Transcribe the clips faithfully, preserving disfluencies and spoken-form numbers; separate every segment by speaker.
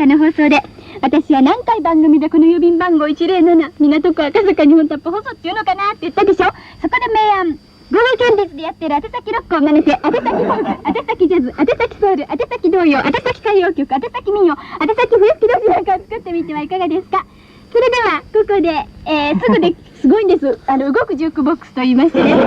Speaker 1: かの放送で、私は何回番組でこの郵便番号いちぜろなな港区赤坂日本タップ放送っていうのかなって言ったでしょ。そこで明暗ゴールキャンディーズでやってる宛先ロックを真似て、宛先フォーク、宛先ジャズ、宛先ソウル、宛先童謡、宛先歌謡曲、宛先民謡、宛先笛吹き同士なんかを作ってみてはいかがですか。それではここで、えー、すぐですごいんです。あの動くジュークボックスと言いましてね。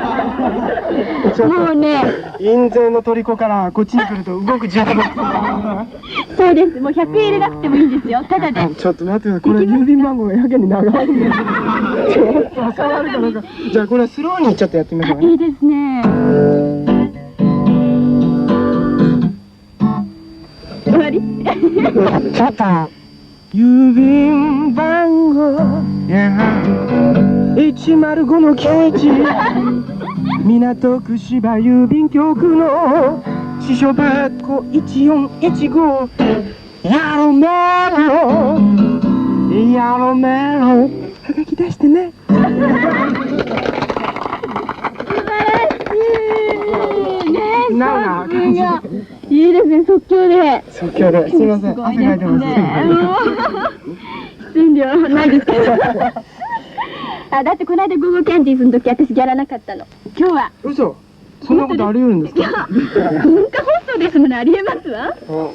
Speaker 1: もうね、
Speaker 2: 印税の虜からこっちに来ると動くジュークボックス。
Speaker 1: そうです。もうひゃくえん入れなくてもいいんですよ。ただで。
Speaker 2: ちょっと待ってください。これ郵便番号がやけに長いんです。ちょっと挟まるかなんか。じゃあこれスローにちょっとやってみましょうかね。
Speaker 1: いいですね。終わり。
Speaker 2: ちょっと。郵便番号いちまるごのきゅういち港区芝郵便局の支所箱いちよんいちごやろめろやろめろはがき出してね。
Speaker 1: 素晴らしいね。
Speaker 2: なおな感じ。
Speaker 1: いいですね、即興で。
Speaker 2: 即興で、すみません、汗かいてます。
Speaker 1: 出演料ないですけど。あ、だってこの間ゴーゴーキャンディーズの時私やらなかったの。今日は。
Speaker 2: 嘘。そんなことあり得るんですか。
Speaker 1: 文化放送ですもんね、ありえますわ。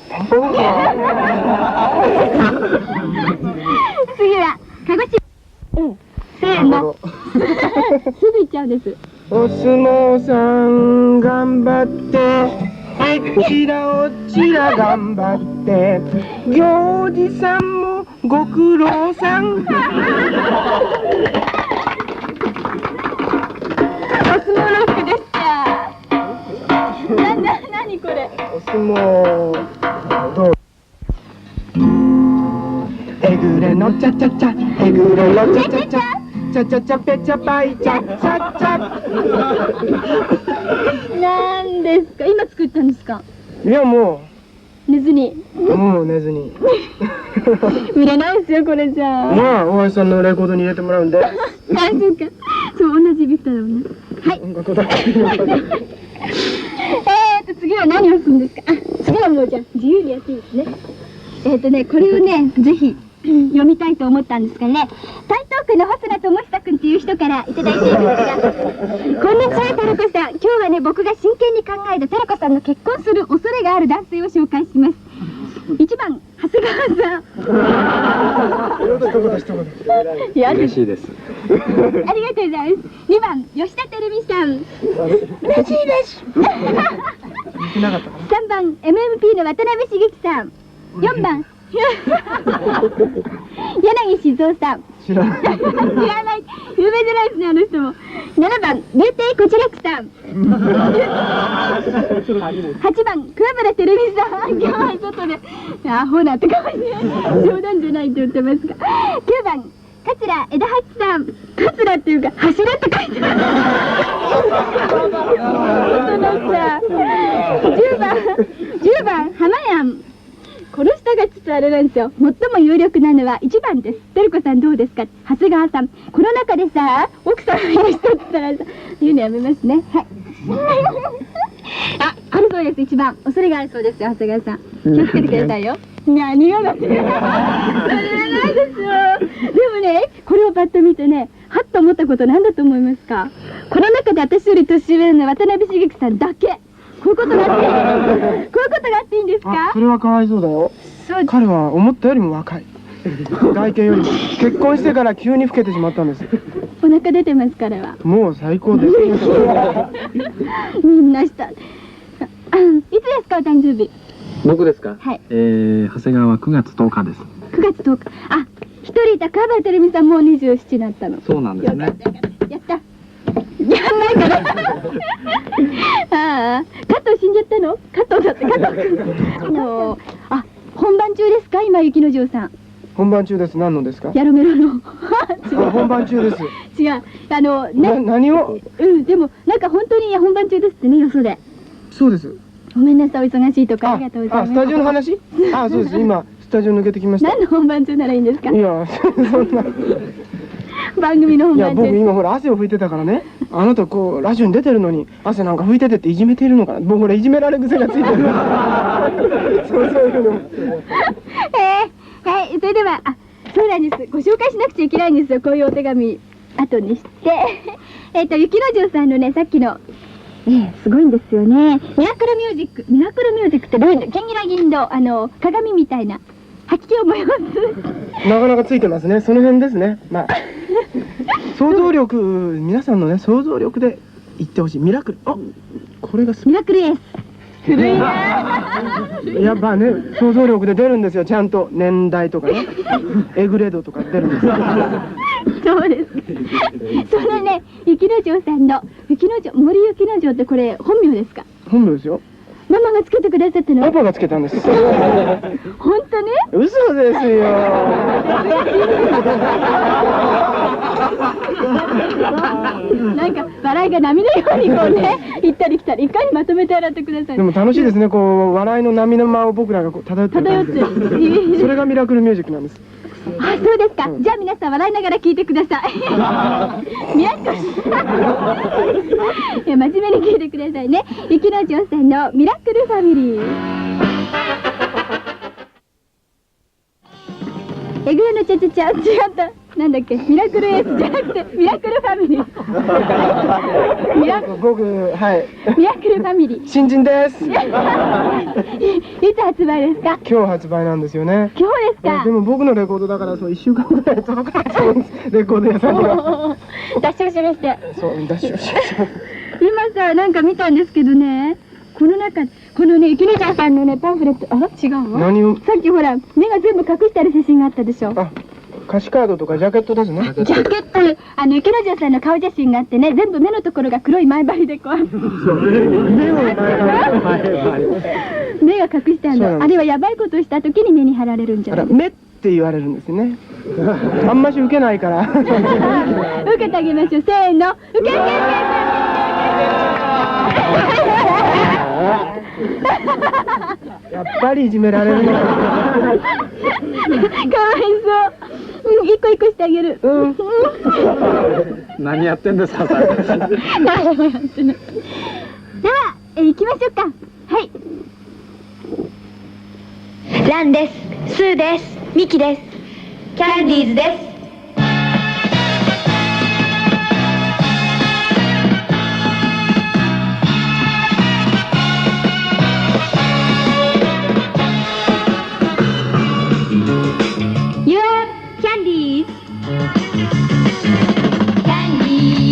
Speaker 1: 次は鹿児島。せーの。すぐ行っちゃうんです。
Speaker 2: お相撲さん頑張って。おちらおちら頑張って行司さんもご苦労さん。お相
Speaker 1: 撲ロックでした。な、な、なにこれ。
Speaker 2: お相撲どうえぐれのちゃちゃちゃえぐれのちゃちゃちゃちゃちゃちゃぺちゃぱいちゃちゃちゃ。
Speaker 1: なんですか、今作ったんですか。
Speaker 2: いやも
Speaker 1: う寝ずに
Speaker 2: もう寝ずに
Speaker 1: 売れないですよこれじゃあ。
Speaker 2: まあ大橋さんのレコードに入れてもらうんで。あ、
Speaker 1: そうか、そう同じビクターだもんね。はい。音楽だけえーと次は何をするんですか。あ、次はもうじゃあ自由にやっていいですね。えーとねこれをねぜひ読みたいと思ったんですがね、台東区の細田智久君っていう人からいただいているんですが、こんにちはテレコさん、今日はね僕が真剣に考えたテレコさんの結婚する恐れがある男性を紹介します。いちばん長谷川さん。いや
Speaker 3: 嬉しいです。
Speaker 1: ありがとうございます。にばん吉田照美さん。嬉しいです。さんばん エムエムピー の渡辺茂樹さん。よんばん柳静雄さん。知らない。知らない。有名じゃないですね、あの人も。ななばん竜亭こちらくさん。はちばん桑原照美さん。今日はちょっとね、アホなってかもしれない。冗談じゃないって言ってますが。きゅうばん桂枝八さん。桂っていうか柱って書いてある。本当だった。じゅうばんじゅうばん浜やん。この下がちょっとあれなんですよ。最も有力なのはいちばんです。てるこさんどうですか。長谷川さん。この中でさ、奥さんがいる人って言ったらさ、言うのやめますね。はい。あ、あるそうです。いちばん。恐れがあるそうですよ、長谷川さん。気をつけてくださいよ。何がだって。それはないですよ。でもね、これをパッと見てね、はっと思ったことなんだと思いますか。この中で私より年上の渡辺茂樹さんだけ。こういうことがあって、こういうことがあっていいんですか。
Speaker 2: それはかわいそうだよ。彼は思ったよりも若い。外見よりも結婚してから急に老けてしまったんです。
Speaker 1: お腹出てます彼は。
Speaker 2: もう最高です。
Speaker 1: みんなした。いつですかお誕生日。
Speaker 3: 僕ですか。
Speaker 1: はい。
Speaker 3: えー、長谷川はくがつとおかです。
Speaker 1: くがつとおか。あ、一人いた川端照美さんもにじゅうななになったの。
Speaker 3: そうなんですね。
Speaker 1: やった。やんないから。ああ、加藤死んじゃったの？加藤だって加藤君。あのあ、本番中ですか今雪の城さん。
Speaker 2: 本番中です。何のですか。
Speaker 1: やろめろの。
Speaker 2: 本番中です。
Speaker 1: 違う、あのね。
Speaker 2: 何を。
Speaker 1: うん、でもなんか本当に本番中ですってね、よそで。
Speaker 2: そうです。
Speaker 1: ごめんなさい、お忙しいとかありがとうございます。
Speaker 2: あ、スタジオの話。あ、そうです。今スタジオ抜けてきました。
Speaker 1: 何の本番中ならいいんですか。
Speaker 2: いや、そんな。
Speaker 1: 番組の本番中。
Speaker 2: いや、僕今ほら汗を拭いてたからね。あなたこうラジオに出てるのに汗なんか拭いててっていじめているのかな。僕これいじめられ癖がついてる。そうそういうの。
Speaker 1: それでは、あ、そうなんです。ご紹介しなくちゃいけないんですよ。こういうお手紙、後にして。えっと、雪之丞さんのね、さっきの、えー、すごいんですよね。ミラクルミュージック。ミラクルミュージックってどういうの？ギンギラギンの、あの、鏡みたいな。吐き気を催す。
Speaker 2: なかなかついてますね。その辺ですね。まあ、想像力、皆さんのね、想像力で言ってほしい。ミラクル。あ、これが
Speaker 1: ミラクルエース。古いな。
Speaker 2: やっぱね、想像力で出るんですよ。ちゃんと年代とかね、エグレードとか出るんですよ。
Speaker 1: そうです。そのね、雪之丞さんの、雪之丞、森雪之丞ってこれ本名ですか？
Speaker 2: 本名ですよ。
Speaker 1: ママがつけてくださったの？
Speaker 2: パパがつけたんです。
Speaker 1: 本当ね？
Speaker 2: 嘘ですよ。
Speaker 1: なんか笑いが波のようにこうね、行ったり来たり、いかにまとめて洗ってください。
Speaker 2: でも楽しいですね。こう笑いの波の間を僕らがこう漂ってる感じで。
Speaker 1: 漂ってる。
Speaker 2: それがミラクルミュージックなんです。
Speaker 1: あ、そうですか。じゃあ皆さん笑いながら聞いてください。ミラクル。いや、真面目に聞いてくださいね。雪之丞さんのミラクルファミリー。えぐれのちゃちゃちゃ、違った。なんだっけ、ミラクルエースじゃなくて、ミラクルファミリー。ミラ
Speaker 2: 僕、はい。
Speaker 1: ミラクルファミリー。
Speaker 2: 新人です。
Speaker 1: いつ発売ですか？
Speaker 2: 今日発売なんですよね。
Speaker 1: 今日ですか？
Speaker 2: でも僕のレコードだからそういっしゅうかんぐらい届かないと思うんです。レコード屋さんには。
Speaker 1: 出し惜しみして。
Speaker 2: そう、出し惜し
Speaker 1: 今さ、なんか見たんですけどね、この中、このね、雪之丞さんのね、パンフレット、あら違うわ。
Speaker 2: 何を？
Speaker 1: さっきほら、目が全部隠してある写真があったでしょ。
Speaker 2: あ、歌詞カードとかジャケットですね。
Speaker 1: ジャケット、あの、雪之丞さんの顔写真があってね、全部目のところが黒い前張りでこう。
Speaker 2: そう、目を前張り。
Speaker 1: 目が隠してあるの。あれはやばいことをした時に目に貼られるんじゃ
Speaker 2: あら、
Speaker 1: ないですか。
Speaker 2: 目って言われるんですね。あんまし受けないから。
Speaker 1: 受けてあげましょう。せーの。受け受け受け
Speaker 2: やっぱりいじめられるな。
Speaker 1: かわいそう。うん、一個一個してあげる。うん。
Speaker 3: 何やってんですか、さん。
Speaker 1: では、えー、行きましょうか。はい。ランです。スーです。ミキです。キャンディーズです。You are candies. Candy,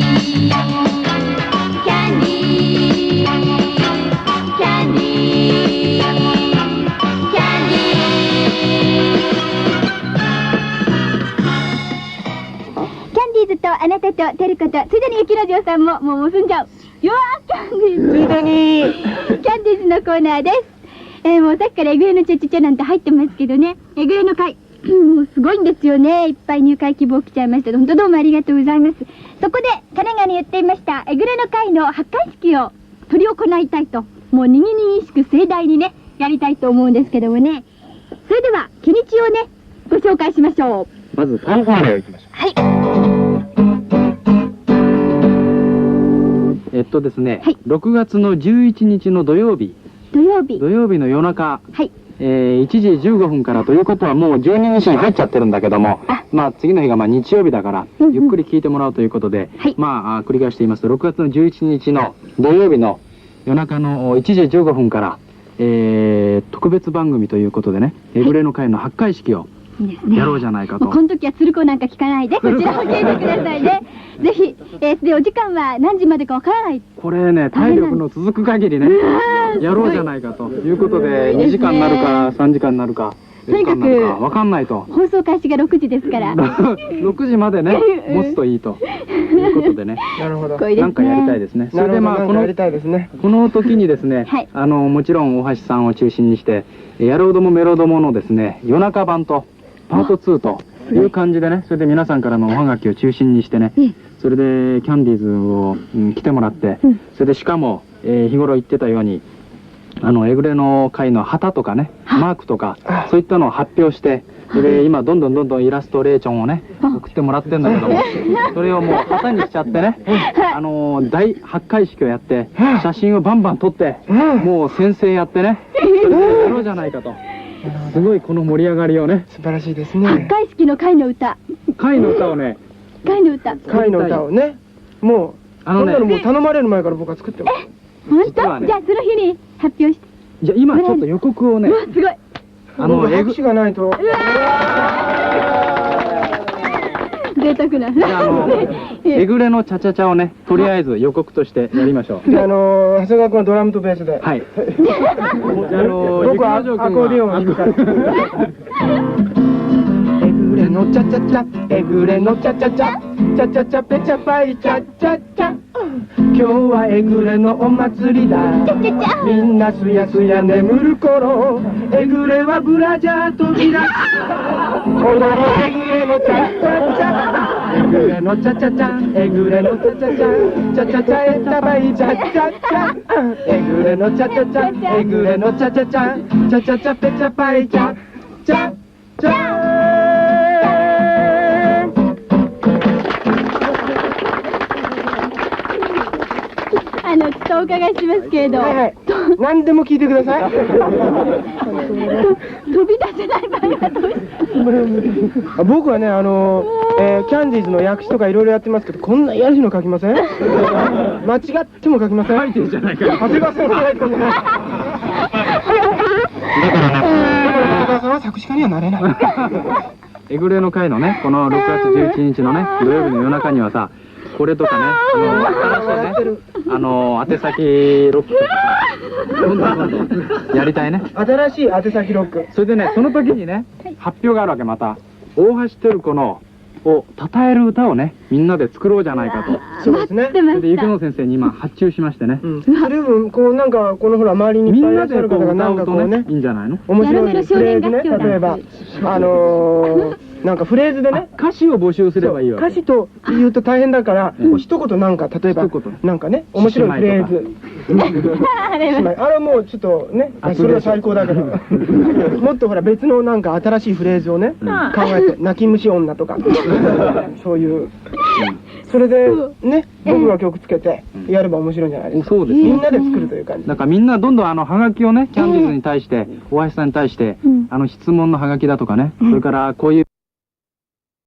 Speaker 1: candy, candy, candy. キャンディーズとあなたとテルコとついでに雪之丞さんももう結んじゃう。You are candies.
Speaker 2: ついでに。
Speaker 1: キャンディーズのコーナーです。えー、もうさっきからえぐれのちゃちゃちゃなんて入ってますけどね、えぐれの会、もうすごいんですよね。いっぱい入会希望来ちゃいました。本当どうもありがとうございます。そこで、かねがね言っていました、えぐれの会の発会式を執り行いたいと、もうにぎにぎしく盛大にね、やりたいと思うんですけどもね。それでは、日にちをね、ご紹介しましょう。
Speaker 3: まず、ファンファーレをいきましょ
Speaker 1: はい。
Speaker 3: う。えっとですね、
Speaker 1: はい、
Speaker 3: ろくがつのじゅういちにちの土曜日、
Speaker 1: 土曜日。
Speaker 3: 土曜日の夜中、
Speaker 1: はい。
Speaker 3: えー、いちじじゅうごふんからということはもうじゅうににちに入っちゃってるんだけども、まあ次の日がまあ日曜日だから、
Speaker 1: うんうん
Speaker 3: ゆっくり聞いてもらうということで、
Speaker 1: はい、
Speaker 3: まあ繰り返して言いますと、ろくがつのじゅういちにちの土曜日の夜中のいちじじゅうごふんから、えー、特別番組ということでね、えぐれの会の発会式を
Speaker 1: いいですね。
Speaker 3: やろうじゃないかと。
Speaker 1: もうこの時は鶴子なんか聞かないで、こちらを聞いてくださいね。ぜひ、えー、で、お時間は何時までかわからない。
Speaker 3: これね、体力の続く限りね、やろうじゃないかということで、にじかんになるかさんじかんになるか、
Speaker 1: とにかく
Speaker 3: わかんないと。
Speaker 1: 放送開始がろくじですから。
Speaker 3: ろくじまでね、持つといいということでね。
Speaker 2: なるほど。
Speaker 3: なんかやりたいですね。それでまあ、この、この時にですね、
Speaker 1: はい、
Speaker 3: あの、もちろん大橋さんを中心にして、やろうどもメロどものですね、夜中版と、パートツーという感じでね、それで皆さんからのおはがきを中心にしてね、それでキャンディーズを、うん、来てもらって、それでしかも、えー、日頃言ってたように、あの、えぐれの会の旗とかね、マークとか、そういったのを発表して、それで今どんどんどんどんイラストレーションをね、送ってもらってんだけども、それをもう旗にしちゃってね、あのー、大発会式をやって、写真をバンバン撮って、もう先生やってね、それでやろうじゃないかと。 すごいこの盛り上がりをね、
Speaker 2: 素晴らしいですね。
Speaker 1: 開式の会の歌。
Speaker 3: 会の歌をね、
Speaker 1: 会の歌。
Speaker 2: 会の歌をね、もう、
Speaker 3: あのね
Speaker 2: こんなのもう頼まれる前から僕は作ってます。
Speaker 1: 本当？
Speaker 3: 実はね
Speaker 1: じゃあその日に発表して。
Speaker 3: じゃあ今ちょっと予告をね
Speaker 1: う、わすごい。
Speaker 3: あのえぐ
Speaker 2: 僕拍手がないと。
Speaker 1: 贅沢な。
Speaker 3: じゃああのえぐれのチャチャチャをね、とりあえず予告としてやりましょう。
Speaker 2: で、あのー、長谷川君はドラムとベースで。
Speaker 3: はい。じゃああの
Speaker 2: 僕は
Speaker 3: ゆきのじょう君
Speaker 2: アコーディオンを弾くから。えぐれのチャチャチャ、えぐれのチャチャチャ、チャチャチャペチャパイチャチャチャ。今日はえぐれのお祭りだ。みんなすやすや眠る頃、えぐれはブラジャー飛び出す。踊ろうえぐれのチャチャチャ、えぐれのチャチャチャ、えぐれのチャチャチャ、チャチャチャえたばいチャチャチャ、えぐれのチャチャチャ、えぐれのチャチャチャ、チャチャチャペチャパイチャチャチャ。
Speaker 1: あのちょっとお伺いしますけれど、
Speaker 2: はいはい、何でも聞いてください。
Speaker 1: 飛び出せない場合はどうして？
Speaker 2: あ、僕はね、あのーえーキャンディーズの訳詞とかいろいろやってますけど、こんなやるの書きません？間違っても書きません？
Speaker 3: 書いてるじゃないかよ。
Speaker 2: 長谷川さんが書いてください。長谷川さんは作詞家にはなれない。
Speaker 3: えぐれの会のね、このろくがつじゅういちにちのね、土曜日の夜中にはさ、これとかね、あの新しいね、あの宛先ロックとかさ、どんどんどんどんやりたいね。
Speaker 2: 新しい宛先ロック。
Speaker 3: それでね、その時にね、発表があるわけ、また。大橋照子のを称える歌をね、みんなで作ろうじゃないかと。
Speaker 2: そうですね。
Speaker 1: 待ってま
Speaker 3: それで、ゆき
Speaker 1: した。
Speaker 3: の先生に今発注しましてね。
Speaker 2: うん、それをこうなんかこのほら周りにいっ
Speaker 3: みん
Speaker 2: ぱいいらっしゃ
Speaker 3: なでこう
Speaker 2: る方がなん
Speaker 3: 歌うとね
Speaker 2: かこうね、
Speaker 3: いいんじゃないの？
Speaker 2: 面白い
Speaker 1: やるめる
Speaker 2: フレーズね、
Speaker 1: 少年合唱団
Speaker 2: 例えばあのー、なんかフレーズでね、
Speaker 3: 歌詞を募集すればいいわけ。
Speaker 2: 歌詞と言うと大変だから、
Speaker 3: うん
Speaker 2: こう一言なんか例えば
Speaker 3: 一言
Speaker 2: なんかね面白いフレーズ。
Speaker 1: あれ
Speaker 2: しまいあれはもうちょっとね、
Speaker 3: あ
Speaker 2: それは最高だけど、もっとほら別のなんか新しいフレーズをね、
Speaker 3: うん
Speaker 2: 考えて、泣き虫女とか、そういう、それでね、僕が曲つけてやれば面白いんじゃないですか。
Speaker 3: そうですね。
Speaker 2: みんなで作るという感じ。
Speaker 3: だからみんなどんどんあのハガキをね、キャンディーズに対して、大橋さんに対して、
Speaker 1: うん
Speaker 3: あの質問のハガキだとかね、それからこういう